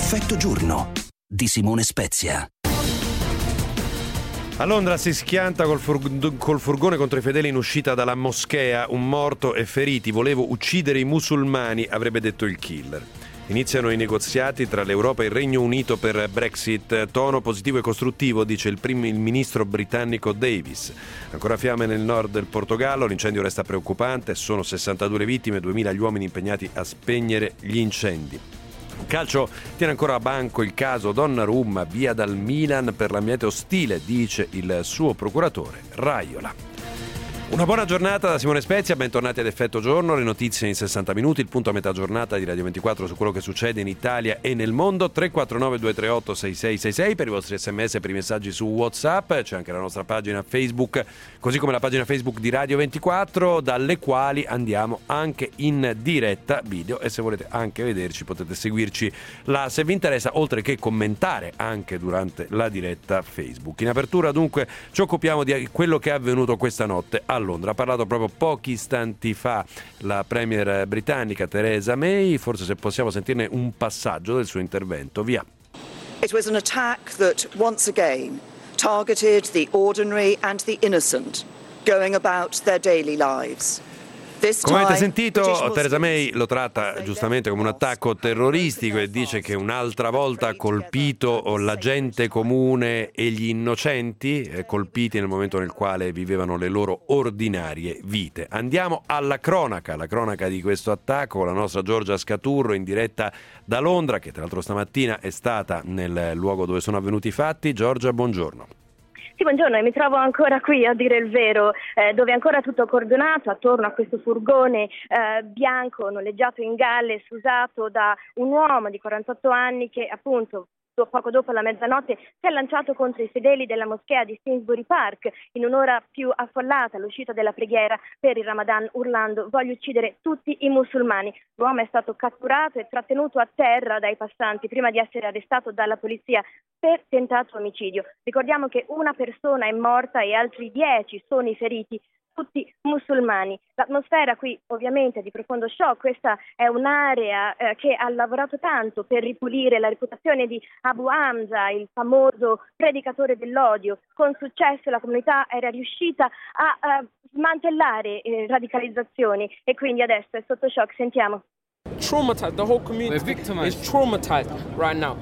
Effetto giorno di Simone Spezia. A Londra si schianta col furgone contro i fedeli in uscita dalla moschea, un morto e feriti. Volevo uccidere i musulmani, avrebbe detto il killer. Iniziano i negoziati tra l'Europa e il Regno Unito per Brexit. Tono positivo e costruttivo, dice il ministro britannico Davis. Ancora fiamme nel nord del Portogallo, l'incendio resta preoccupante, sono 62 le vittime, 2000 gli uomini impegnati a spegnere gli incendi. Calcio tiene ancora a banco il caso Donnarumma, via dal Milan per l'ambiente ostile, dice il suo procuratore Raiola. Una buona giornata da Simone Spezia, bentornati ad Effetto Giorno, le notizie in 60 minuti, il punto a metà giornata di Radio 24 su quello che succede in Italia e nel mondo. 349 238 6666 per i vostri sms e per i messaggi su WhatsApp, c'è anche la nostra pagina Facebook, così come la pagina Facebook di Radio 24, dalle quali andiamo anche in diretta video, e se volete anche vederci potete seguirci là se vi interessa, oltre che commentare anche durante la diretta Facebook. In apertura dunque ci occupiamo di quello che è avvenuto questa notte a Londra. Ha parlato proprio pochi istanti fa la premier britannica Theresa May, forse se possiamo sentirne un passaggio del suo intervento. Via. It was an attack that once again targeted the ordinary and the innocent going about their daily lives. Come avete sentito, Theresa May lo tratta giustamente come un attacco terroristico e dice che un'altra volta ha colpito la gente comune e gli innocenti, colpiti nel momento nel quale vivevano le loro ordinarie vite. Andiamo alla cronaca, la cronaca di questo attacco, con la nostra Giorgia Scaturro in diretta da Londra, che tra l'altro stamattina è stata nel luogo dove sono avvenuti i fatti. Giorgia, buongiorno. Sì, buongiorno, e mi trovo ancora qui, a dire il vero, dove è ancora tutto coordinato attorno a questo furgone bianco noleggiato in Galles, usato da un uomo di 48 anni che appunto poco dopo la mezzanotte si è lanciato contro i fedeli della moschea di Finsbury Park in un'ora più affollata, all'uscita della preghiera per il Ramadan, urlando "voglio uccidere tutti i musulmani". L'uomo è stato catturato e trattenuto a terra dai passanti prima di essere arrestato dalla polizia per tentato omicidio. Ricordiamo che una persona è morta e altri 10 sono i feriti, tutti musulmani. L'atmosfera qui ovviamente è di profondo shock. Questa è un'area che ha lavorato tanto per ripulire la reputazione di Abu Hamza, il famoso predicatore dell'odio. Con successo la comunità era riuscita a smantellare radicalizzazioni e quindi adesso è sotto shock. Sentiamo. Traumatized, the whole community is traumatized right now.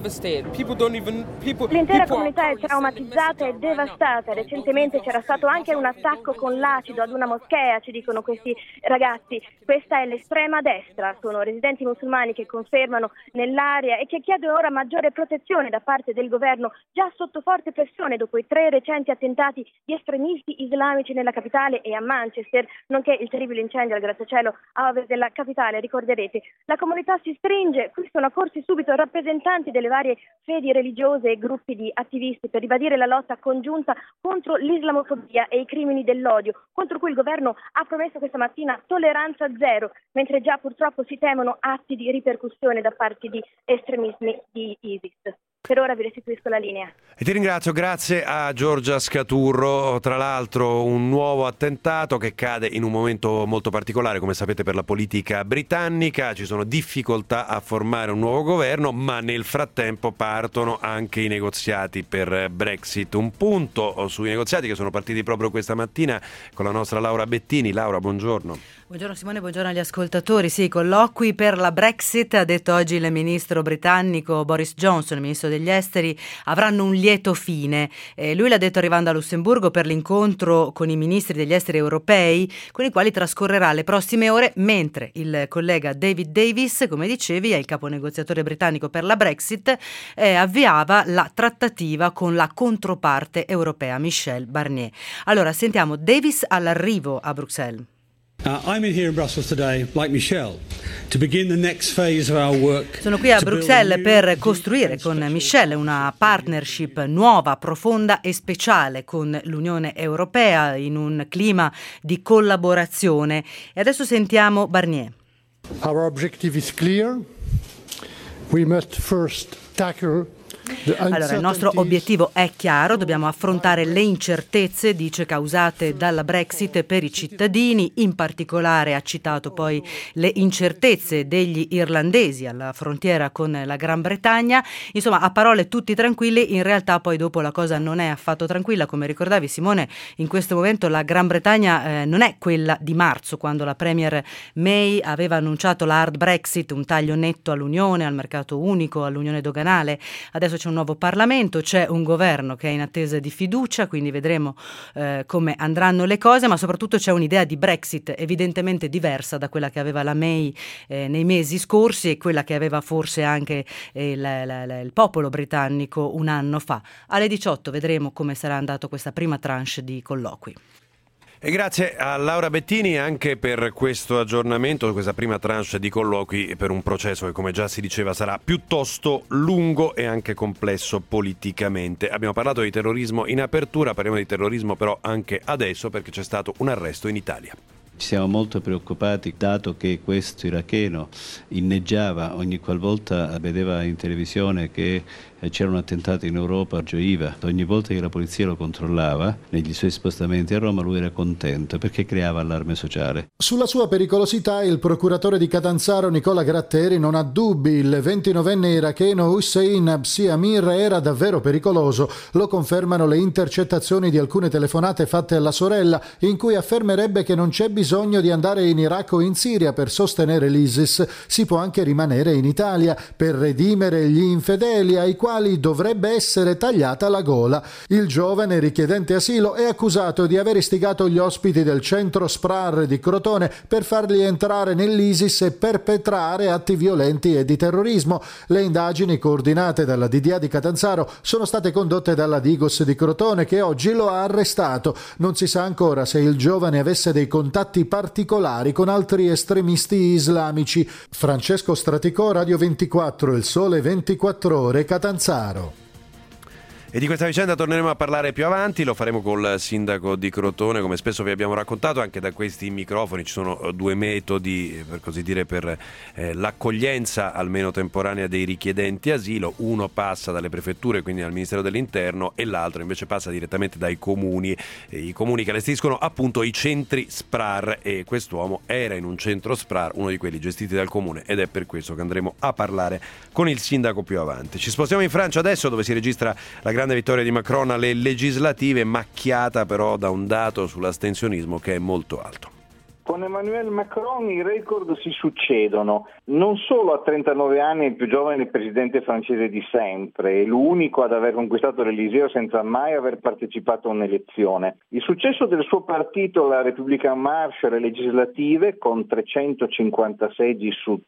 L'intera comunità è traumatizzata e devastata. Recentemente c'era stato anche un attacco con l'acido ad una moschea, ci dicono questi ragazzi. Questa è l'estrema destra, sono residenti musulmani che confermano nell'area e che chiedono ora maggiore protezione da parte del governo, già sotto forte pressione dopo i 3 recenti attentati di estremisti islamici nella capitale e a Manchester, nonché il terribile incendio al grattacielo a ovest della capitale, ricorderete. La comunità si stringe, qui sono accorsi subito rappresentanti delle varie fedi religiose e gruppi di attivisti per ribadire la lotta congiunta contro l'islamofobia e i crimini dell'odio, contro cui il governo ha promesso questa mattina tolleranza zero, mentre già purtroppo si temono atti di ripercussione da parte di estremismi di ISIS. Per ora vi restituisco la linea. E ti ringrazio, grazie a Giorgia Scaturro. Tra l'altro un nuovo attentato che cade in un momento molto particolare, come sapete, per la politica britannica. Ci sono difficoltà a formare un nuovo governo, ma nel frattempo partono anche i negoziati per Brexit. Un punto sui negoziati che sono partiti proprio questa mattina con la nostra Laura Bettini. Laura, buongiorno. Buongiorno Simone, buongiorno agli ascoltatori. Sì, colloqui per la Brexit, ha detto oggi il ministro britannico Boris Johnson, il ministro degli esteri, avranno un lieto fine. Lui l'ha detto arrivando a Lussemburgo per l'incontro con i ministri degli esteri europei, con i quali trascorrerà le prossime ore, mentre il collega David Davis, come dicevi, è il capo negoziatore britannico per la Brexit, avviava la trattativa con la controparte europea, Michel Barnier. Allora, sentiamo Davis all'arrivo a Bruxelles. I'm in here in Brussels today, like Michel, to begin the next phase of our work. Sono qui a Bruxelles per costruire con Michel una partnership nuova, profonda e speciale con l'Unione Europea in un clima di collaborazione. E adesso sentiamo Barnier. Our objective is clear. We must first tackle Allora, il nostro obiettivo è chiaro, dobbiamo affrontare le incertezze, dice, causate dalla Brexit per i cittadini, in particolare ha citato poi le incertezze degli irlandesi alla frontiera con la Gran Bretagna. Insomma, a parole tutti tranquilli, in realtà poi dopo la cosa non è affatto tranquilla. Come ricordavi, Simone, in questo momento la Gran Bretagna non è quella di marzo, quando la Premier May aveva annunciato la hard Brexit, un taglio netto all'Unione, al mercato unico, all'Unione doganale. Adesso c'è un nuovo Parlamento, c'è un governo che è in attesa di fiducia, quindi vedremo come andranno le cose, ma soprattutto c'è un'idea di Brexit evidentemente diversa da quella che aveva la May nei mesi scorsi e quella che aveva forse anche il popolo britannico un anno fa. Alle 18 vedremo come sarà andato questa prima tranche di colloqui. E grazie a Laura Bettini anche per questo aggiornamento, questa prima tranche di colloqui per un processo che, come già si diceva, sarà piuttosto lungo e anche complesso politicamente. Abbiamo parlato di terrorismo in apertura, parliamo di terrorismo però anche adesso, perché c'è stato un arresto in Italia. Ci siamo molto preoccupati, dato che questo iracheno inneggiava ogni qualvolta vedeva in televisione che c'era un attentato in Europa, gioiva. Ogni volta che la polizia lo controllava negli suoi spostamenti a Roma, lui era contento perché creava allarme sociale. Sulla sua pericolosità il procuratore di Catanzaro Nicola Gratteri non ha dubbi. Il 29enne iracheno Hussein Absi Amir era davvero pericoloso. Lo confermano le intercettazioni di alcune telefonate fatte alla sorella, in cui affermerebbe che non c'è bisogno di andare in Iraq o in Siria per sostenere l'ISIS. Si può anche rimanere in Italia per redimere gli infedeli ai quali dovrebbe essere tagliata la gola. Il giovane richiedente asilo è accusato di aver istigato gli ospiti del centro SPRAR di Crotone per farli entrare nell'ISIS e perpetrare atti violenti e di terrorismo. Le indagini, coordinate dalla DDA di Catanzaro, sono state condotte dalla Digos di Crotone, che oggi lo ha arrestato. Non si sa ancora se il giovane avesse dei contatti particolari con altri estremisti islamici. Francesco Straticò, Radio 24, Il Sole 24 Ore, Catanzaro. E di questa vicenda torneremo a parlare più avanti, lo faremo col sindaco di Crotone, come spesso vi abbiamo raccontato. Anche da questi microfoni ci sono due metodi, per così dire, per l'accoglienza almeno temporanea dei richiedenti asilo. Uno passa dalle prefetture, quindi dal Ministero dell'Interno, e l'altro invece passa direttamente dai comuni, i comuni che allestiscono appunto i centri SPRAR, e quest'uomo era in un centro SPRAR, uno di quelli gestiti dal comune, ed è per questo che andremo a parlare con il sindaco più avanti. Ci spostiamo in Francia adesso, dove si registra la grande vittoria di Macron alle legislative, macchiata però da un dato sull'astensionismo che è molto alto. Con Emmanuel Macron i record si succedono. Non solo a 39 anni è il più giovane presidente francese di sempre, è l'unico ad aver conquistato l'Eliseo senza mai aver partecipato a un'elezione. Il successo del suo partito, la République en Marche, alle legislative, con 350 seggi su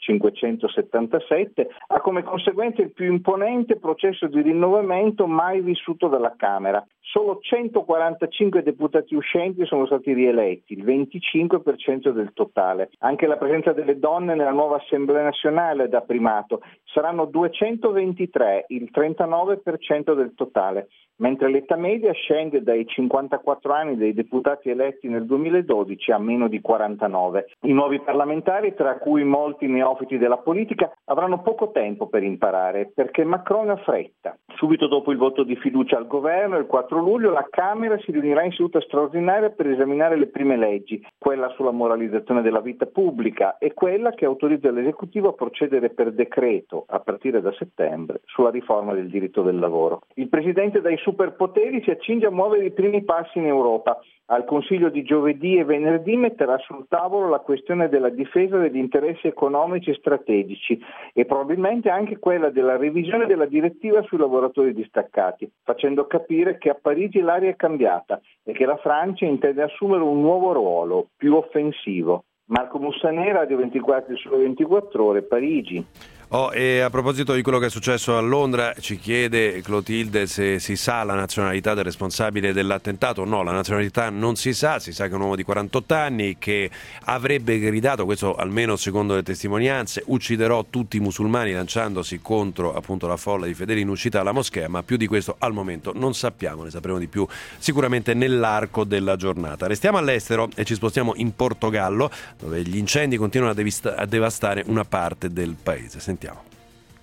577, ha come conseguenza il più imponente processo di rinnovamento mai vissuto dalla Camera. Solo 145 deputati uscenti sono stati rieletti, il 25% del totale. Anche la presenza delle donne nella nuova Assemblea nazionale dà primato. Saranno 223, il 39% del totale, mentre l'età media scende dai 54 anni dei deputati eletti nel 2012 a meno di 49. I nuovi parlamentari, tra cui molti neofiti della politica, avranno poco tempo per imparare, perché Macron ha fretta. Subito dopo il voto di fiducia al governo, il 4 luglio, la Camera si riunirà in seduta straordinaria per esaminare le prime leggi, quella sulla moralizzazione della vita pubblica e quella che autorizza l'esecutivo a procedere per decreto, a partire da settembre, sulla riforma del diritto del lavoro. Il presidente dai superpoteri si accinge a muovere i primi passi in Europa. Al Consiglio di giovedì e venerdì metterà sul tavolo la questione della difesa degli interessi economici e strategici e probabilmente anche quella della revisione della direttiva sui lavoratori distaccati, facendo capire che a Parigi l'aria è cambiata e che la Francia intende assumere un nuovo ruolo, più offensivo. Marco Mussanera, Radio 24 su 24 Ore, Parigi. E a proposito di quello che è successo a Londra, ci chiede Clotilde se si sa la nazionalità del responsabile dell'attentato. No, la nazionalità non si sa che è un uomo di 48 anni che avrebbe gridato, questo almeno secondo le testimonianze, ucciderò tutti i musulmani, lanciandosi contro appunto la folla di fedeli in uscita alla moschea, ma più di questo al momento non sappiamo, ne sapremo di più sicuramente nell'arco della giornata. Restiamo all'estero e ci spostiamo in Portogallo, dove gli incendi continuano a devastare una parte del paese. Sentiamo.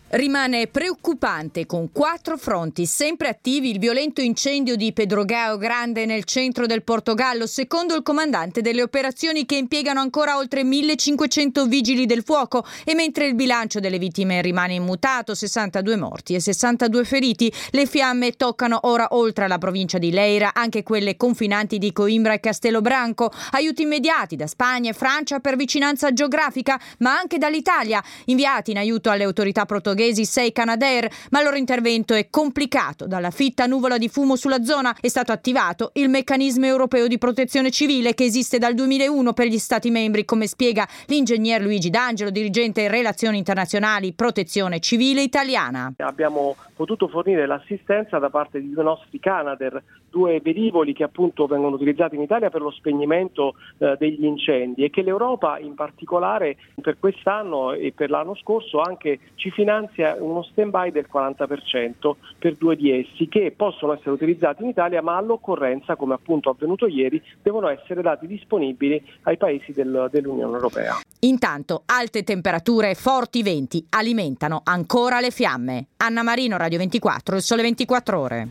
Rimane preoccupante con 4 fronti sempre attivi il violento incendio di Pedrogao Grande nel centro del Portogallo, secondo il comandante delle operazioni che impiegano ancora oltre 1500 vigili del fuoco, e mentre il bilancio delle vittime rimane immutato, 62 morti e 62 feriti, le fiamme toccano ora oltre la provincia di Leira anche quelle confinanti di Coimbra e Castelo Branco. Aiuti immediati da Spagna e Francia per vicinanza geografica, ma anche dall'Italia, inviati in aiuto alle autorità portoghesi 6 Canadair, ma il loro intervento è complicato dalla fitta nuvola di fumo sulla zona. È stato attivato il meccanismo europeo di protezione civile che esiste dal 2001 per gli Stati membri, come spiega l'ingegner Luigi D'Angelo, dirigente in relazioni internazionali Protezione Civile Italiana. Abbiamo potuto fornire l'assistenza da parte di 2 nostri Canadair, 2 velivoli che appunto vengono utilizzati in Italia per lo spegnimento degli incendi, e che l'Europa in particolare per quest'anno e per l'anno scorso anche ci finanzia uno stand-by del 40% per 2 di essi, che possono essere utilizzati in Italia, ma all'occorrenza, come appunto avvenuto ieri, devono essere dati disponibili ai paesi dell'Unione Europea. Intanto alte temperature e forti venti alimentano ancora le fiamme. Anna Marino, Radio 24, Il Sole 24 Ore.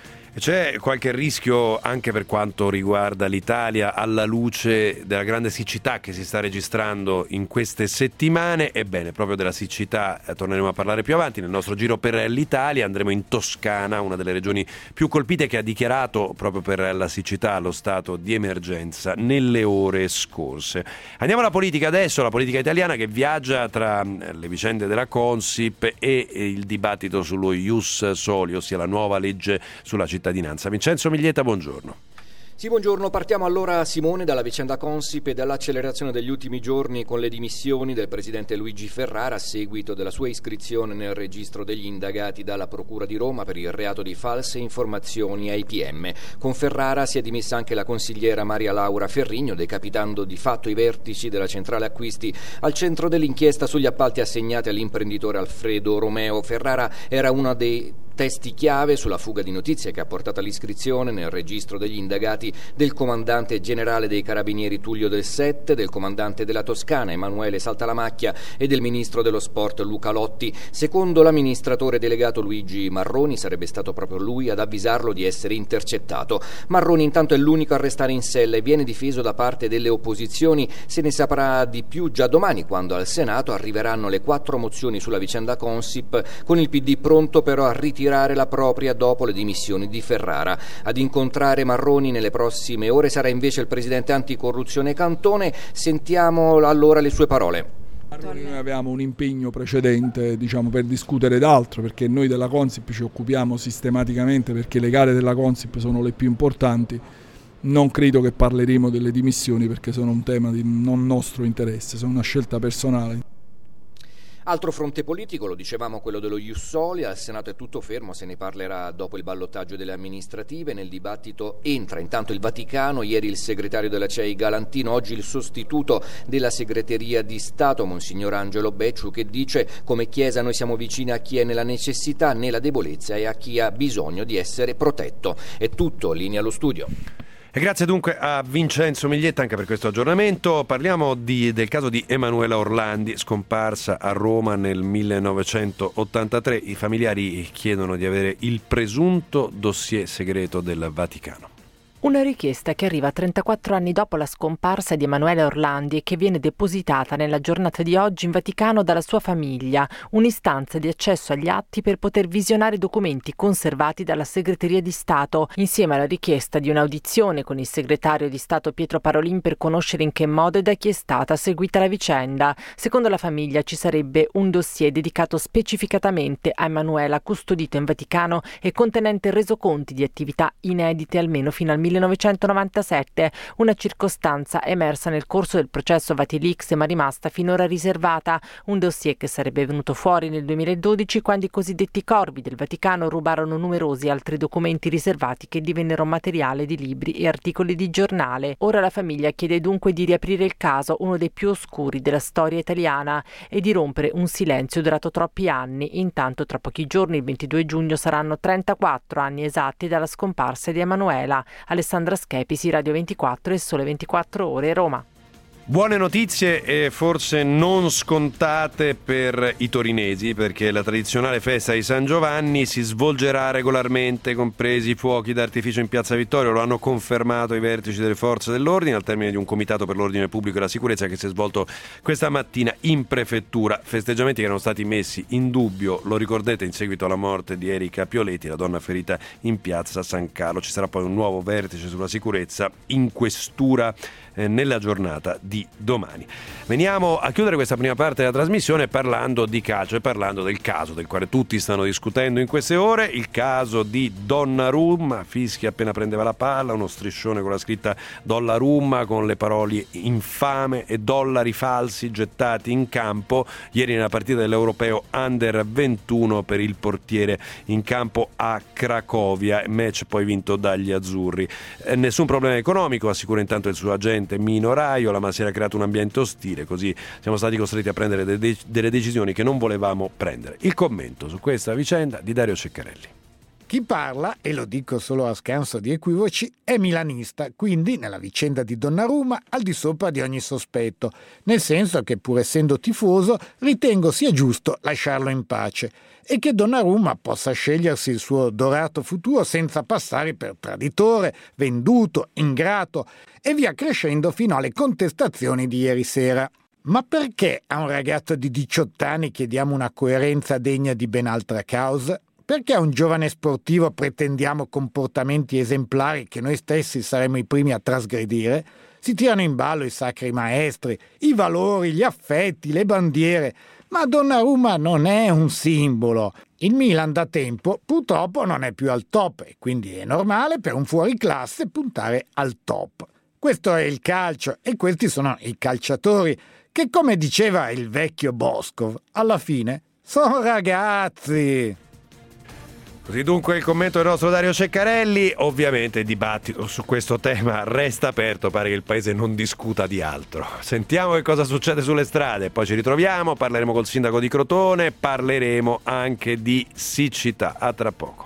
C'è qualche rischio anche per quanto riguarda l'Italia alla luce della grande siccità che si sta registrando in queste settimane? Ebbene, proprio della siccità torneremo a parlare più avanti nel nostro giro per l'Italia. Andremo in Toscana, una delle regioni più colpite, che ha dichiarato proprio per la siccità lo stato di emergenza nelle ore scorse. Andiamo alla politica adesso, la politica italiana che viaggia tra le vicende della Consip e il dibattito sullo Ius Soli, ossia la nuova legge sulla cittadinanza. Vincenzo Miglietta, buongiorno. Sì, buongiorno. Partiamo allora, Simone, dalla vicenda Consip e dall'accelerazione degli ultimi giorni con le dimissioni del presidente Luigi Ferrara a seguito della sua iscrizione nel registro degli indagati dalla Procura di Roma per il reato di false informazioni ai PM. Con Ferrara si è dimessa anche la consigliera Maria Laura Ferrigno, decapitando di fatto i vertici della centrale acquisti al centro dell'inchiesta sugli appalti assegnati all'imprenditore Alfredo Romeo. Ferrara era uno dei testi chiave sulla fuga di notizie che ha portato all'iscrizione nel registro degli indagati del comandante generale dei Carabinieri Tullio Del Sette, del comandante della Toscana Emanuele Saltalamacchia e del ministro dello sport Luca Lotti. Secondo l'amministratore delegato Luigi Marroni sarebbe stato proprio lui ad avvisarlo di essere intercettato. Marroni intanto è l'unico a restare in sella e viene difeso da parte delle opposizioni. Se ne saprà di più già domani, quando al Senato arriveranno le 4 mozioni sulla vicenda Consip, con il PD pronto però a ritirare la propria dopo le dimissioni di Ferrara. Ad incontrare Marroni nelle prossime ore sarà invece il presidente anticorruzione Cantone. Sentiamo allora le sue parole. Noi avevamo un impegno precedente, per discutere d'altro, perché noi della Consip ci occupiamo sistematicamente, perché le gare della Consip sono le più importanti. Non credo che parleremo delle dimissioni, perché sono un tema di non nostro interesse, sono una scelta personale. Altro fronte politico, lo dicevamo, quello dello Ius Soli. Al Senato è tutto fermo, se ne parlerà dopo il ballottaggio delle amministrative. Nel dibattito entra intanto il Vaticano, ieri il segretario della CEI Galantino, oggi il sostituto della segreteria di Stato, Monsignor Angelo Becciu, che dice: come Chiesa noi siamo vicini a chi è nella necessità, nella debolezza e a chi ha bisogno di essere protetto. È tutto, linea allo studio. E grazie dunque a Vincenzo Miglietta anche per questo aggiornamento. Parliamo del caso di Emanuela Orlandi, scomparsa a Roma nel 1983. I familiari chiedono di avere il presunto dossier segreto del Vaticano. Una richiesta che arriva 34 anni dopo la scomparsa di Emanuela Orlandi e che viene depositata nella giornata di oggi in Vaticano dalla sua famiglia, un'istanza di accesso agli atti per poter visionare documenti conservati dalla Segreteria di Stato, insieme alla richiesta di un'audizione con il segretario di Stato Pietro Parolin per conoscere in che modo e da chi è stata seguita la vicenda. Secondo la famiglia ci sarebbe un dossier dedicato specificatamente a Emanuela, custodito in Vaticano e contenente resoconti di attività inedite almeno fino al 1997, una circostanza emersa nel corso del processo Vatilix ma rimasta finora riservata, un dossier che sarebbe venuto fuori nel 2012 quando i cosiddetti corvi del Vaticano rubarono numerosi altri documenti riservati che divennero materiale di libri e articoli di giornale. Ora la famiglia chiede dunque di riaprire il caso, uno dei più oscuri della storia italiana, e di rompere un silenzio durato troppi anni. Intanto tra pochi giorni, il 22 giugno, saranno 34 anni esatti dalla scomparsa di Emanuela. Alessandra Schepisi, Radio 24 e Sole 24 Ore, Roma. Buone notizie e forse non scontate per i torinesi, perché la tradizionale festa di San Giovanni si svolgerà regolarmente, compresi i fuochi d'artificio in Piazza Vittorio. Lo hanno confermato i vertici delle forze dell'ordine al termine di un comitato per l'ordine pubblico e la sicurezza che si è svolto questa mattina in prefettura. Festeggiamenti che erano stati messi in dubbio, lo ricordate, in seguito alla morte di Erika Pioletti, la donna ferita in Piazza San Carlo. Ci sarà poi un nuovo vertice sulla sicurezza in questura nella giornata di domani. Veniamo a chiudere questa prima parte della trasmissione parlando di calcio e parlando del caso del quale tutti stanno discutendo in queste ore, il caso di Donnarumma. Fischia appena prendeva la palla, uno striscione con la scritta Donnarumma con le parole infame e dollari falsi gettati in campo ieri nella partita dell'Europeo Under 21 per il portiere in campo a Cracovia, match poi vinto dagli azzurri. Nessun problema economico, assicura intanto il suo agente Mino Raiola, ma si era creato un ambiente ostile, così siamo stati costretti a prendere delle decisioni che non volevamo prendere. Il commento su questa vicenda di Dario Ceccarelli. Chi parla, e lo dico solo a scanso di equivoci, è milanista, quindi nella vicenda di Donnarumma al di sopra di ogni sospetto, nel senso che pur essendo tifoso ritengo sia giusto lasciarlo in pace e che Donnarumma possa scegliersi il suo dorato futuro senza passare per traditore, venduto, ingrato e via crescendo fino alle contestazioni di ieri sera. Ma perché a un ragazzo di 18 anni chiediamo una coerenza degna di ben altra causa? Perché a un giovane sportivo pretendiamo comportamenti esemplari che noi stessi saremo i primi a trasgredire? Si tirano in ballo i sacri maestri, i valori, gli affetti, le bandiere. Ma Donnarumma non è un simbolo. Il Milan da tempo purtroppo non è più al top e quindi è normale per un fuoriclasse puntare al top. Questo è il calcio e questi sono i calciatori che, come diceva il vecchio Boscov, alla fine sono ragazzi. Così dunque il commento del nostro Dario Ceccarelli. Ovviamente il dibattito su questo tema resta aperto, pare che il paese non discuta di altro. Sentiamo che cosa succede sulle strade, poi ci ritroviamo, parleremo col sindaco di Crotone, parleremo anche di siccità. A tra poco.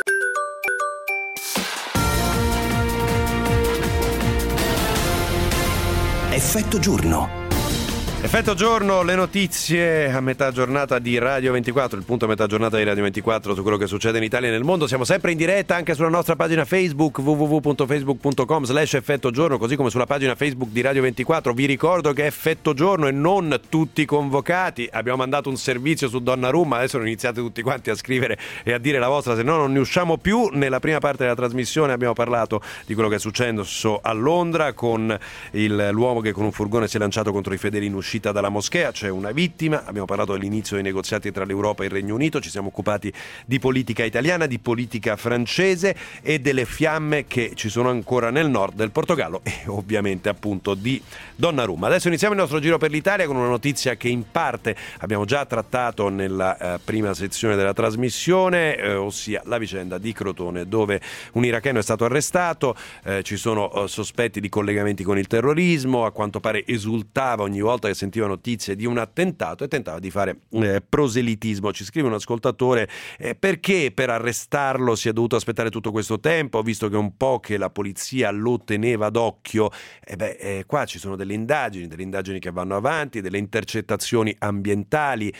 Effetto giorno. Effetto giorno, le notizie a metà giornata di Radio 24, il punto a metà giornata di Radio 24 su quello che succede in Italia e nel mondo. Siamo sempre in diretta anche sulla nostra pagina Facebook www.facebook.com/effetto giorno, così come sulla pagina Facebook di Radio 24. Vi ricordo che è effetto giorno e non tutti convocati. Abbiamo mandato un servizio su Donnarumma, adesso non iniziate tutti quanti a scrivere e a dire la vostra, se no non ne usciamo più. Nella prima parte della trasmissione abbiamo parlato di quello che è successo a Londra con l'uomo che con un furgone si è lanciato contro i fedeli in uscita dalla moschea, c'è una vittima. Abbiamo parlato dell'inizio dei negoziati tra l'Europa e il Regno Unito, ci siamo occupati di politica italiana, di politica francese e delle fiamme che ci sono ancora nel nord del Portogallo e ovviamente appunto di Donnarumma. Adesso iniziamo il nostro giro per l'Italia con una notizia che in parte abbiamo già trattato nella prima sezione della trasmissione, ossia la vicenda di Crotone, dove un iracheno è stato arrestato, ci sono sospetti di collegamenti con il terrorismo, a quanto pare esultava ogni volta che sentiva notizie di un attentato e tentava di fare proselitismo. Ci scrive un ascoltatore: perché per arrestarlo si è dovuto aspettare tutto questo tempo, visto che un po' che la polizia lo teneva d'occhio? Qua ci sono delle indagini che vanno avanti, delle intercettazioni ambientali,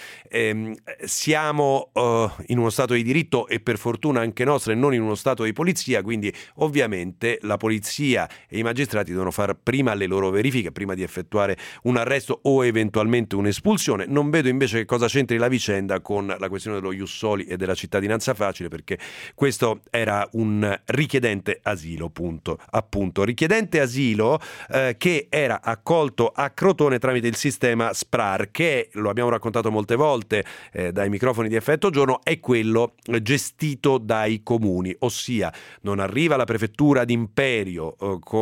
siamo in uno stato di diritto e per fortuna anche nostra e non in uno stato di polizia, quindi ovviamente la polizia e i magistrati devono fare prima le loro verifiche prima di effettuare un arresto o eventualmente un'espulsione. Non vedo invece che cosa c'entri la vicenda con la questione dello ius soli e della cittadinanza facile, perché questo era un richiedente asilo, appunto richiedente asilo che era accolto a Crotone tramite il sistema SPRAR, che lo abbiamo raccontato molte volte dai microfoni di Effetto Giorno, è quello gestito dai comuni, ossia non arriva la prefettura d'imperio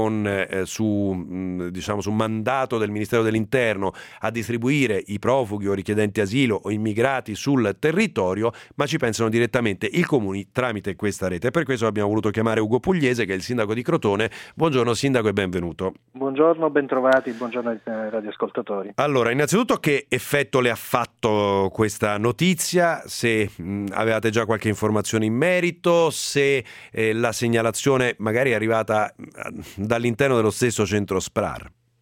su mandato del Ministero dell'Interno a distribuire i profughi o richiedenti asilo o immigrati sul territorio, ma ci pensano direttamente i comuni tramite questa rete. Per questo abbiamo voluto chiamare Ugo Pugliese, che è il sindaco di Crotone. Buongiorno sindaco e benvenuto. Buongiorno, bentrovati, buongiorno ai radioascoltatori. Allora, innanzitutto che effetto le ha fatto questa notizia? Se avevate già qualche informazione in merito, se la segnalazione magari è arrivata dall'interno dello stesso centro SPRAR.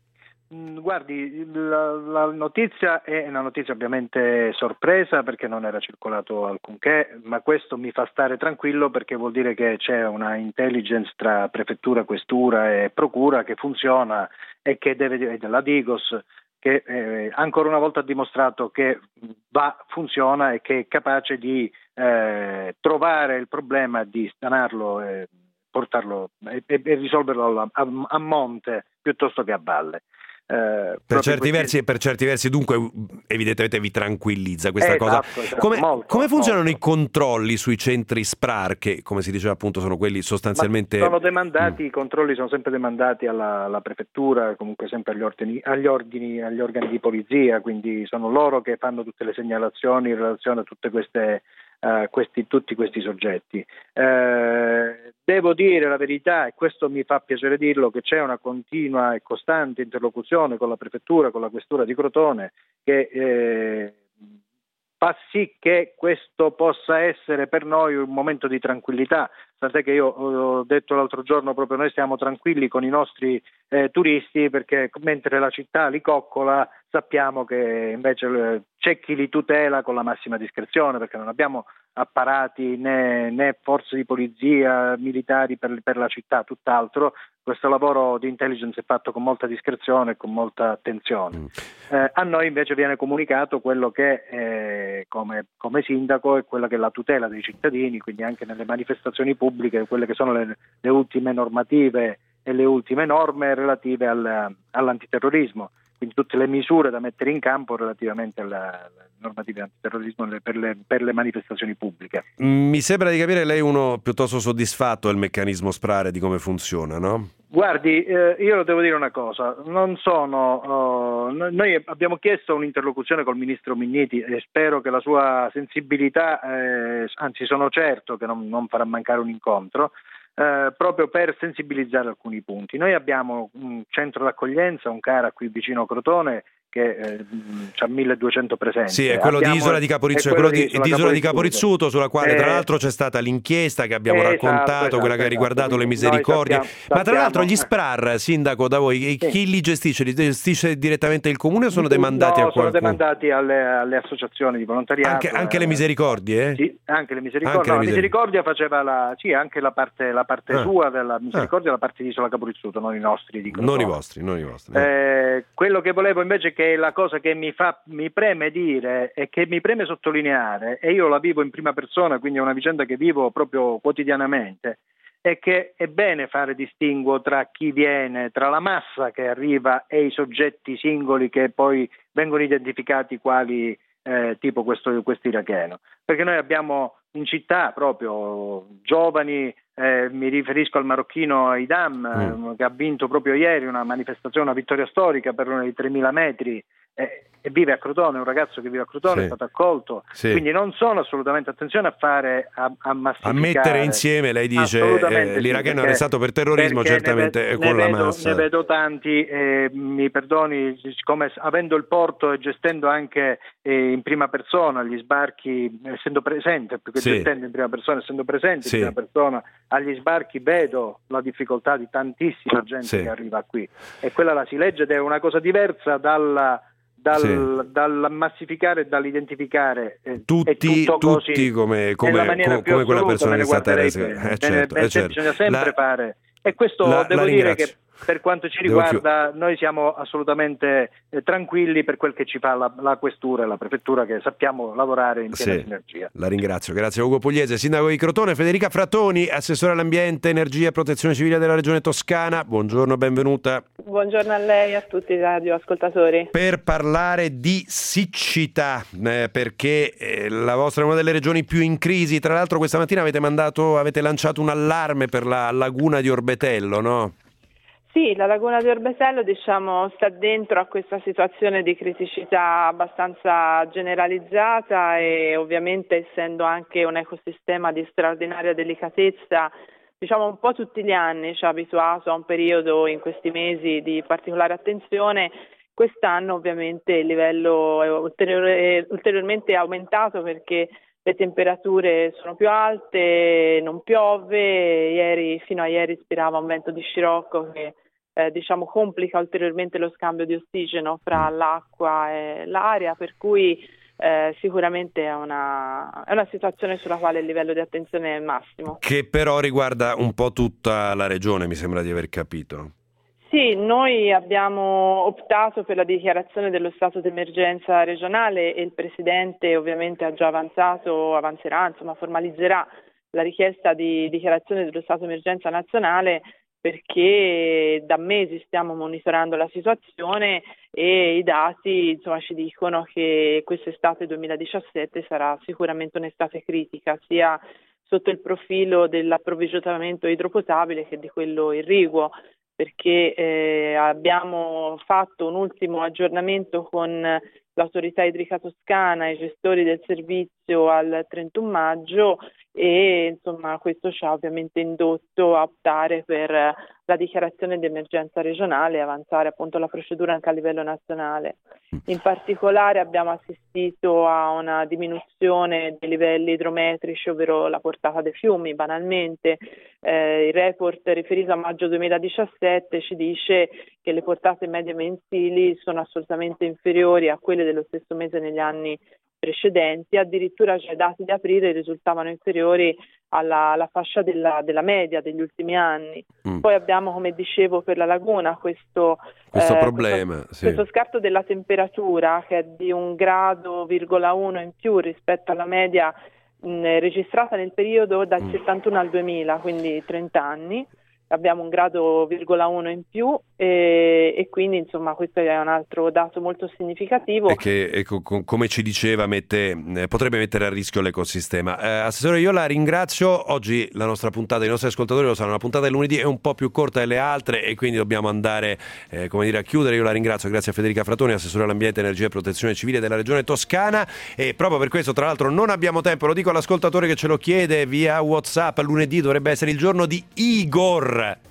Guardi, la notizia è una notizia ovviamente sorpresa perché non era circolato alcunché, ma questo mi fa stare tranquillo perché vuol dire che c'è una intelligence tra prefettura, questura e procura che funziona e che della Digos, che ancora una volta ha dimostrato che funziona e che è capace di trovare il problema, di stanarlo, portarlo e risolverlo a monte piuttosto che a valle. Per certi versi dunque evidentemente vi tranquillizza questa cosa. Esatto, come funzionano i controlli sui centri SPRAR, che come si diceva appunto sono quelli sostanzialmente sono demandati, i controlli sono sempre demandati alla prefettura, comunque sempre agli organi di polizia, quindi sono loro che fanno tutte le segnalazioni in relazione a tutte tutti questi soggetti. Devo dire la verità, e questo mi fa piacere dirlo, che c'è una continua e costante interlocuzione con la prefettura, con la questura di Crotone, che fa sì che questo possa essere per noi un momento di tranquillità, tant'è che io ho detto l'altro giorno proprio noi stiamo tranquilli con i nostri turisti, perché mentre la città li coccola sappiamo che invece c'è chi li tutela con la massima discrezione, perché non abbiamo apparati né forze di polizia, militari per la città, tutt'altro. Questo lavoro di intelligence è fatto con molta discrezione e con molta attenzione. A noi invece viene comunicato quello che come sindaco è quella che è la tutela dei cittadini, quindi anche nelle manifestazioni pubbliche, quelle che sono le ultime normative e le ultime norme relative all'antiterrorismo, quindi tutte le misure da mettere in campo relativamente alla normative antiterrorismo per le manifestazioni pubbliche. Mi sembra di capire lei uno piuttosto soddisfatto del meccanismo SPRAR e di come funziona, no? Guardi, io devo dire una cosa, noi abbiamo chiesto un'interlocuzione col ministro Minniti e spero che la sua sensibilità, anzi sono certo che non farà mancare un incontro, proprio per sensibilizzare alcuni punti. Noi abbiamo un centro d'accoglienza, un CARA qui vicino a Crotone, che ha 1200 presenze. Sì, è quello di Isola di Caporizzuto, sulla quale tra l'altro c'è stata l'inchiesta che abbiamo raccontato, quella che ha riguardato le misericordie. Ma tra l'altro gli SPRAR, sindaco, da voi, chi li gestisce? Li gestisce direttamente il comune o sono demandati a qualcuno? Sono demandati alle associazioni di volontariato. Anche le misericordie? Sì, anche le misericordie. La misericordia faceva anche la parte sua della misericordia, la parte di Isola Caporizzuto, non i nostri di Crotone. Non i vostri. Quello che volevo invece che la cosa che mi preme dire e che mi preme sottolineare, e io la vivo in prima persona, quindi è una vicenda che vivo proprio quotidianamente, è che è bene fare distinguo tra chi viene, tra la massa che arriva e i soggetti singoli che poi vengono identificati quali tipo questo iracheno, perché noi abbiamo in città proprio giovani, mi riferisco al marocchino Aidam, che ha vinto proprio ieri una manifestazione, una vittoria storica per i 3000 metri, e vive a Crotone, un ragazzo che vive a Crotone, è stato accolto, quindi non sono assolutamente, attenzione a massificare, a mettere insieme, lei dice l'iracheno arrestato per terrorismo, certamente con la massa. Ne vedo tanti, mi perdoni, siccome avendo il porto e gestendo anche in prima persona gli sbarchi, essendo presente, più che gestendo in prima persona, essendo presente in prima persona agli sbarchi, vedo la difficoltà di tantissima gente che arriva qui, e quella si legge ed è una cosa diversa dal massificare e dall'identificare tutti come quella persona che è stata resa. Bisogna sempre fare, e questo devo dire che per quanto ci riguarda noi siamo assolutamente tranquilli per quel che ci fa la questura e la prefettura, che sappiamo lavorare in piena sinergia. La ringrazio, grazie Ugo Pugliese, sindaco di Crotone. Federica Frattoni, assessore all'ambiente, energia e protezione civile della regione Toscana, buongiorno, benvenuta. Buongiorno a lei e a tutti i radioascoltatori. Per parlare di siccità, perché la vostra è una delle regioni più in crisi. Tra l'altro questa mattina avete lanciato un allarme per la laguna di Orbetello, no? Sì, la laguna di Orbetello sta dentro a questa situazione di criticità abbastanza generalizzata, e ovviamente essendo anche un ecosistema di straordinaria delicatezza, un po' tutti gli anni ci ha abituato a un periodo in questi mesi di particolare attenzione. Quest'anno ovviamente il livello è ulteriormente aumentato perché le temperature sono più alte, non piove, fino a ieri spirava un vento di scirocco che complica ulteriormente lo scambio di ossigeno fra l'acqua e l'aria, per cui sicuramente è una situazione sulla quale il livello di attenzione è massimo. Che però riguarda un po' tutta la regione, mi sembra di aver capito. Sì, noi abbiamo optato per la dichiarazione dello stato d'emergenza regionale e il Presidente ovviamente ha già avanzerà, formalizzerà la richiesta di dichiarazione dello stato d'emergenza nazionale, perché da mesi stiamo monitorando la situazione e i dati ci dicono che quest'estate 2017 sarà sicuramente un'estate critica, sia sotto il profilo dell'approvvigionamento idropotabile che di quello irriguo, perché abbiamo fatto un ultimo aggiornamento con l'autorità idrica toscana e i gestori del servizio al 31 maggio e questo ci ha ovviamente indotto a optare per la dichiarazione di emergenza regionale e avanzare appunto la procedura anche a livello nazionale. In particolare abbiamo assistito a una diminuzione dei livelli idrometrici, ovvero la portata dei fiumi, banalmente. Il report riferito a maggio 2017 ci dice che le portate medie mensili sono assolutamente inferiori a quelle dello stesso mese negli anni precedenti, addirittura i dati di aprile risultavano inferiori alla fascia della media degli ultimi anni. Poi abbiamo, come dicevo, per la laguna questo problema, questo scarto della temperatura che è di 1,1 gradi in più rispetto alla media registrata nel periodo dal 71 al 2000, quindi 30 anni. Abbiamo 1,1 gradi in più e quindi questo è un altro dato molto significativo e che come ci diceva potrebbe mettere a rischio l'ecosistema. Assessore, io la ringrazio. Oggi la nostra puntata, i nostri ascoltatori lo sanno, la puntata del lunedì è un po' più corta delle altre e quindi dobbiamo andare a chiudere. Io la ringrazio, grazie a Federica Fratoni, assessore all'ambiente, energia e protezione civile della regione Toscana, e proprio per questo tra l'altro non abbiamo tempo, lo dico all'ascoltatore che ce lo chiede via WhatsApp. Lunedì dovrebbe essere il giorno di Igor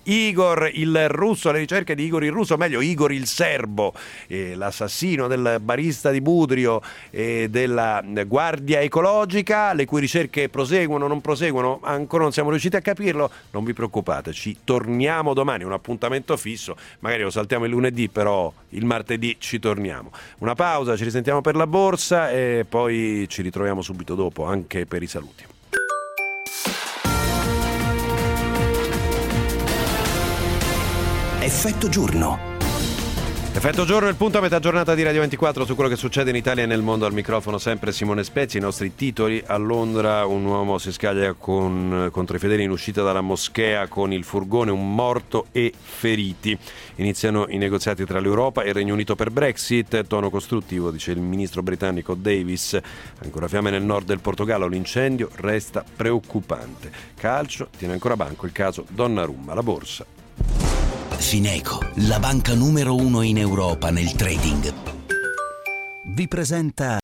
il russo, alle ricerche di Igor il russo, meglio Igor il serbo, l'assassino del barista di Budrio e della guardia ecologica, le cui ricerche proseguono, non proseguono, ancora non siamo riusciti a capirlo. Non vi preoccupate, ci torniamo domani, un appuntamento fisso, magari lo saltiamo il lunedì, però il martedì ci torniamo. Una pausa, ci risentiamo per la borsa e poi ci ritroviamo subito dopo anche per i saluti. Effetto giorno. Effetto giorno, il punto a metà giornata di Radio 24 su quello che succede in Italia e nel mondo. Al microfono sempre Simone Spezzi. I nostri titoli: a Londra un uomo si scaglia contro i fedeli in uscita dalla moschea con il furgone, un morto e feriti. Iniziano i negoziati tra l'Europa e il Regno Unito per Brexit. Tono costruttivo, dice il ministro britannico Davis. Ancora fiamme nel nord del Portogallo, l'incendio resta preoccupante. Calcio, tiene ancora banco il caso Donnarumma. La borsa. Fineco, la banca numero 1 in Europa nel trading, vi presenta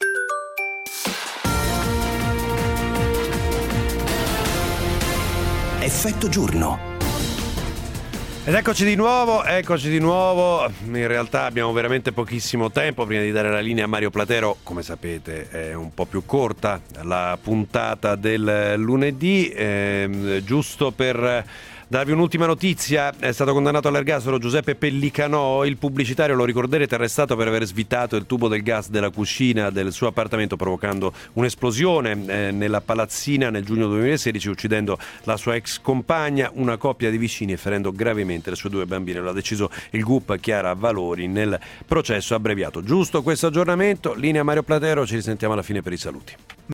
Effetto giorno. Ed eccoci di nuovo. In realtà abbiamo veramente pochissimo tempo. Prima di dare la linea a Mario Platero, come sapete è un po' più corta la puntata del lunedì, giusto per darvi un'ultima notizia. È stato condannato all'ergastolo Giuseppe Pellicanò, il pubblicitario, lo ricorderete, arrestato per aver svitato il tubo del gas della cucina del suo appartamento provocando un'esplosione nella palazzina nel giugno 2016, uccidendo la sua ex compagna, una coppia di vicini e ferendo gravemente le sue 2 bambine. Lo ha deciso il GUP Chiara Valori nel processo abbreviato. Giusto questo aggiornamento. Linea Mario Platero, ci risentiamo alla fine per i saluti.